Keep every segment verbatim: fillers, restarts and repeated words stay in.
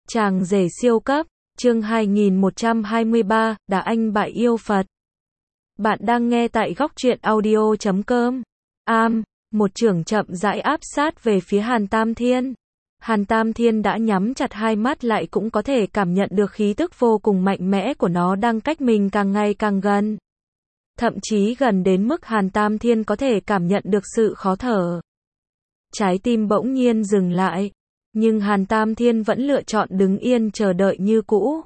Chàng rể siêu cấp, chương hai nghìn một trăm hai mươi ba, đả anh bại yêu Phật. Bạn đang nghe tại góc truyện audio chấm com. Am, một chưởng chậm rãi áp sát về phía Hàn Tam Thiên. Hàn Tam Thiên đã nhắm chặt hai mắt lại cũng có thể cảm nhận được khí tức vô cùng mạnh mẽ của nó đang cách mình càng ngày càng gần. Thậm chí gần đến mức Hàn Tam Thiên có thể cảm nhận được sự khó thở. Trái tim bỗng nhiên dừng lại. Nhưng Hàn Tam Thiên vẫn lựa chọn đứng yên chờ đợi như cũ.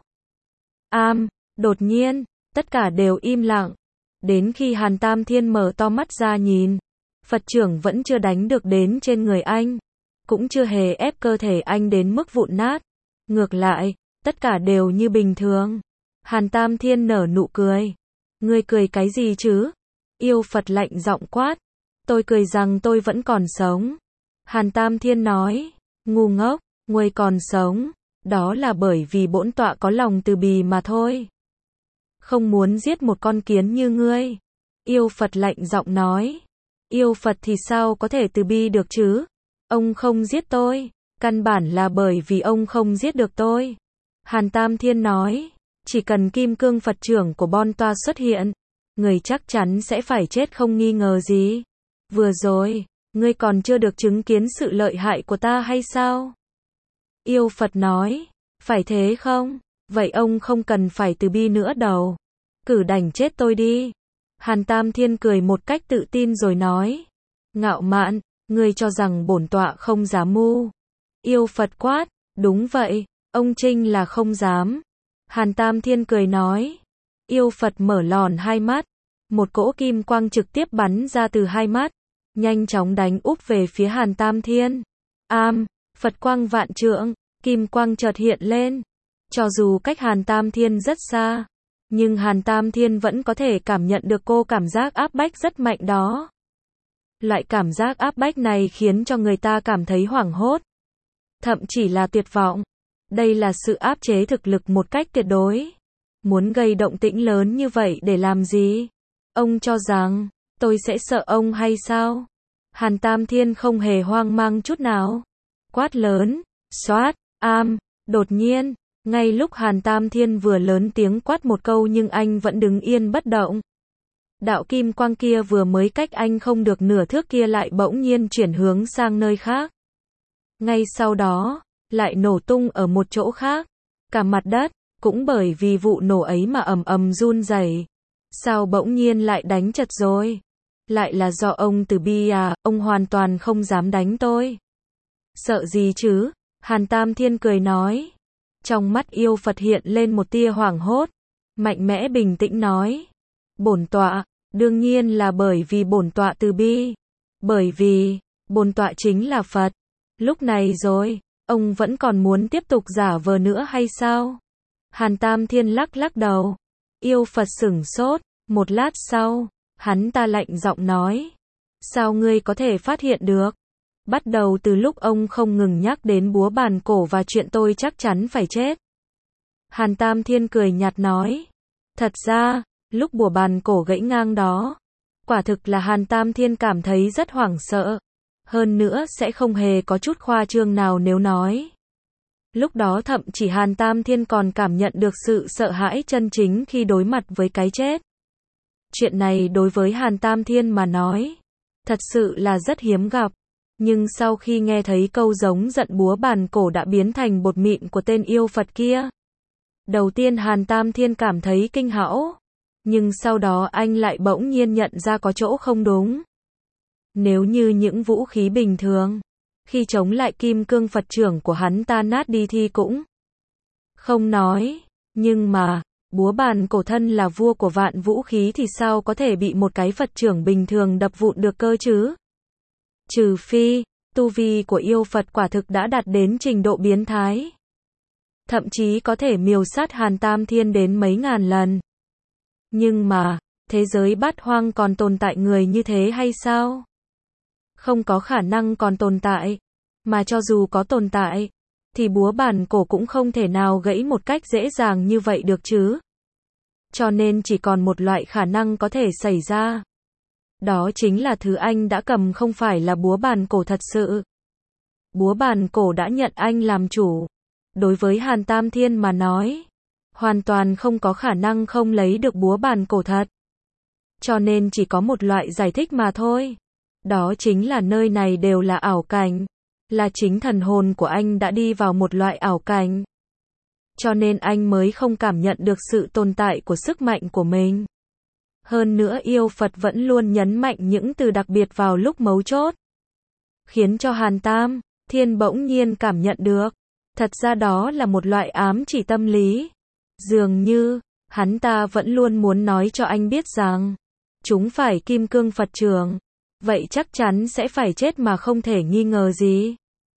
Am, đột nhiên, tất cả đều im lặng. Đến khi Hàn Tam Thiên mở to mắt ra nhìn, Phật chưởng vẫn chưa đánh được đến trên người anh. Cũng chưa hề ép cơ thể anh đến mức vụn nát. Ngược lại, tất cả đều như bình thường. Hàn Tam Thiên nở nụ cười. Ngươi cười cái gì chứ? Yêu Phật lạnh giọng quát. Tôi cười rằng tôi vẫn còn sống. Hàn Tam Thiên nói. Ngu ngốc, ngươi còn sống, đó là bởi vì bổn tọa có lòng từ bi mà thôi. Không muốn giết một con kiến như ngươi. Yêu Phật lạnh giọng nói. Yêu Phật thì sao có thể từ bi được chứ? Ông không giết tôi, căn bản là bởi vì ông không giết được tôi. Hàn Tam Thiên nói, chỉ cần kim cương Phật trưởng của bon toa xuất hiện, người chắc chắn sẽ phải chết không nghi ngờ gì. Vừa rồi, ngươi còn chưa được chứng kiến sự lợi hại của ta hay sao? Yêu Phật nói, phải thế không? Vậy ông không cần phải từ bi nữa đâu. Cử đành chết tôi đi. Hàn Tam Thiên cười một cách tự tin rồi nói. Ngạo mạn, ngươi cho rằng bổn tọa không dám mưu. Yêu Phật quát, đúng vậy, ông Trinh là không dám. Hàn Tam Thiên cười nói. Yêu Phật mở lòn hai mắt. Một cỗ kim quang trực tiếp bắn ra từ hai mắt. Nhanh chóng đánh úp về phía Hàn Tam Thiên. Am, Phật quang vạn trượng, kim quang chợt hiện lên. Cho dù cách Hàn Tam Thiên rất xa, nhưng Hàn Tam Thiên vẫn có thể cảm nhận được cô cảm giác áp bách rất mạnh đó. Loại cảm giác áp bách này khiến cho người ta cảm thấy hoảng hốt. Thậm chỉ là tuyệt vọng. Đây là sự áp chế thực lực một cách tuyệt đối. Muốn gây động tĩnh lớn như vậy để làm gì? Ông cho rằng tôi sẽ sợ ông hay sao? Hàn Tam Thiên không hề hoang mang chút nào. Quát lớn, xoát, am, đột nhiên, ngay lúc Hàn Tam Thiên vừa lớn tiếng quát một câu nhưng anh vẫn đứng yên bất động. Đạo kim quang kia vừa mới cách anh không được nửa thước kia lại bỗng nhiên chuyển hướng sang nơi khác. Ngay sau đó, lại nổ tung ở một chỗ khác. Cả mặt đất, cũng bởi vì vụ nổ ấy mà ầm ầm run rẩy. Sao bỗng nhiên lại đánh chật rồi? Lại là do ông từ bi à, ông hoàn toàn không dám đánh tôi. Sợ gì chứ? Hàn Tam Thiên cười nói. Trong mắt yêu Phật hiện lên một tia hoảng hốt. Mạnh mẽ bình tĩnh nói. Bổn tọa, đương nhiên là bởi vì bổn tọa từ bi. Bởi vì, bổn tọa chính là Phật. Lúc này rồi, ông vẫn còn muốn tiếp tục giả vờ nữa hay sao? Hàn Tam Thiên lắc lắc đầu. Yêu Phật sửng sốt. Một lát sau, hắn ta lạnh giọng nói. Sao ngươi có thể phát hiện được? Bắt đầu từ lúc ông không ngừng nhắc đến búa bàn cổ và chuyện tôi chắc chắn phải chết. Hàn Tam Thiên cười nhạt nói. Thật ra, lúc búa bàn cổ gãy ngang đó, quả thực là Hàn Tam Thiên cảm thấy rất hoảng sợ. Hơn nữa sẽ không hề có chút khoa trương nào nếu nói. Lúc đó thậm chỉ Hàn Tam Thiên còn cảm nhận được sự sợ hãi chân chính khi đối mặt với cái chết. Chuyện này đối với Hàn Tam Thiên mà nói, thật sự là rất hiếm gặp. Nhưng sau khi nghe thấy câu giống giận búa bàn cổ đã biến thành bột mịn của tên yêu Phật kia, đầu tiên Hàn Tam Thiên cảm thấy kinh hãi. Nhưng sau đó anh lại bỗng nhiên nhận ra có chỗ không đúng. Nếu như những vũ khí bình thường, khi chống lại kim cương Phật trưởng của hắn ta nát đi thì cũng không nói. Nhưng mà, búa bàn cổ thân là vua của vạn vũ khí thì sao có thể bị một cái Phật trưởng bình thường đập vụn được cơ chứ? Trừ phi, tu vi của yêu Phật quả thực đã đạt đến trình độ biến thái. Thậm chí có thể miêu sát Hàn Tam Thiên đến mấy ngàn lần. Nhưng mà, thế giới bát hoang còn tồn tại người như thế hay sao? Không có khả năng còn tồn tại. Mà cho dù có tồn tại, thì búa bàn cổ cũng không thể nào gãy một cách dễ dàng như vậy được chứ. Cho nên chỉ còn một loại khả năng có thể xảy ra. Đó chính là thứ anh đã cầm không phải là búa bàn cổ thật sự. Búa bàn cổ đã nhận anh làm chủ. đối với Hàn Tam Thiên mà nói, hoàn toàn không có khả năng không lấy được búa bàn cổ thật. Cho nên chỉ có một loại giải thích mà thôi. Đó chính là nơi này đều là ảo cảnh. Là chính thần hồn của anh đã đi vào một loại ảo cảnh. Cho nên anh mới không cảm nhận được sự tồn tại của sức mạnh của mình. Hơn nữa yêu Phật vẫn luôn nhấn mạnh những từ đặc biệt vào lúc mấu chốt. Khiến cho Hàn Tam Thiên bỗng nhiên cảm nhận được. Thật ra đó là một loại ám chỉ tâm lý. Dường như, hắn ta vẫn luôn muốn nói cho anh biết rằng, chúng phải kim cương Phật trưởng. Vậy chắc chắn sẽ phải chết mà không thể nghi ngờ gì.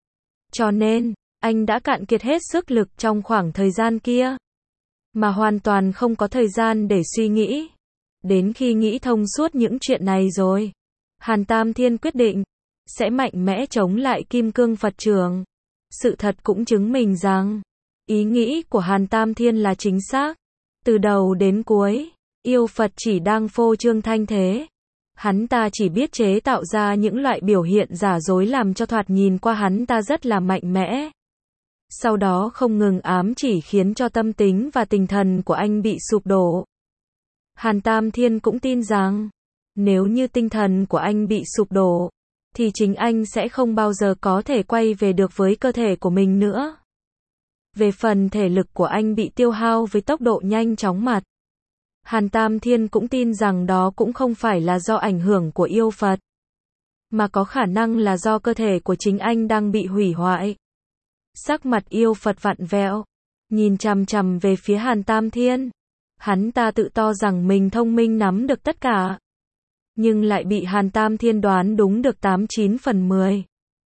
Cho nên, anh đã cạn kiệt hết sức lực trong khoảng thời gian kia. Mà hoàn toàn không có thời gian để suy nghĩ. Đến khi nghĩ thông suốt những chuyện này rồi, Hàn Tam Thiên quyết định, sẽ mạnh mẽ chống lại kim cương Phật trưởng. Sự thật cũng chứng minh rằng, ý nghĩ của Hàn Tam Thiên là chính xác. Từ đầu đến cuối, yêu Phật chỉ đang phô trương thanh thế. Hắn ta chỉ biết chế tạo ra những loại biểu hiện giả dối làm cho thoạt nhìn qua hắn ta rất là mạnh mẽ. Sau đó không ngừng ám chỉ khiến cho tâm tính và tinh thần của anh bị sụp đổ. Hàn Tam Thiên cũng tin rằng, nếu như tinh thần của anh bị sụp đổ, thì chính anh sẽ không bao giờ có thể quay về được với cơ thể của mình nữa. Về phần thể lực của anh bị tiêu hao với tốc độ nhanh chóng mặt. Hàn Tam Thiên cũng tin rằng đó cũng không phải là do ảnh hưởng của yêu Phật, mà có khả năng là do cơ thể của chính anh đang bị hủy hoại. Sắc mặt yêu Phật vặn vẹo, nhìn chằm chằm về phía Hàn Tam Thiên. Hắn ta tự to rằng mình thông minh nắm được tất cả, nhưng lại bị Hàn Tam Thiên đoán đúng được tám chín phần mười.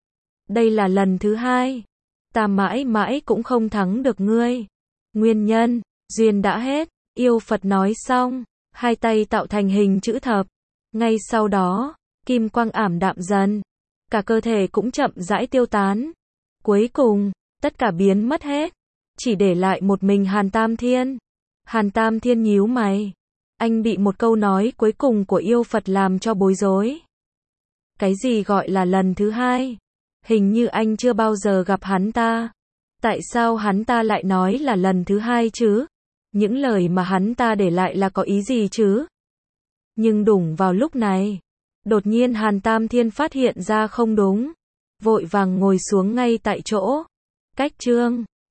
Đây là lần thứ hai, ta mãi mãi cũng không thắng được ngươi. Nguyên nhân, duyên đã hết. Yêu Phật nói xong, hai tay tạo thành hình chữ thập. Ngay sau đó, kim quang ảm đạm dần. Cả cơ thể cũng chậm rãi tiêu tán. Cuối cùng, tất cả biến mất hết. Chỉ để lại một mình Hàn Tam Thiên. Hàn Tam Thiên nhíu mày. Anh bị một câu nói cuối cùng của yêu Phật làm cho bối rối. Cái gì gọi là lần thứ hai? Hình như anh chưa bao giờ gặp hắn ta. Tại sao hắn ta lại nói là lần thứ hai chứ? Những lời mà hắn ta để lại là có ý gì chứ? Nhưng đùng vào lúc này, đột nhiên Hàn Tam Thiên phát hiện ra không đúng. Vội vàng ngồi xuống ngay tại chỗ. Cách chương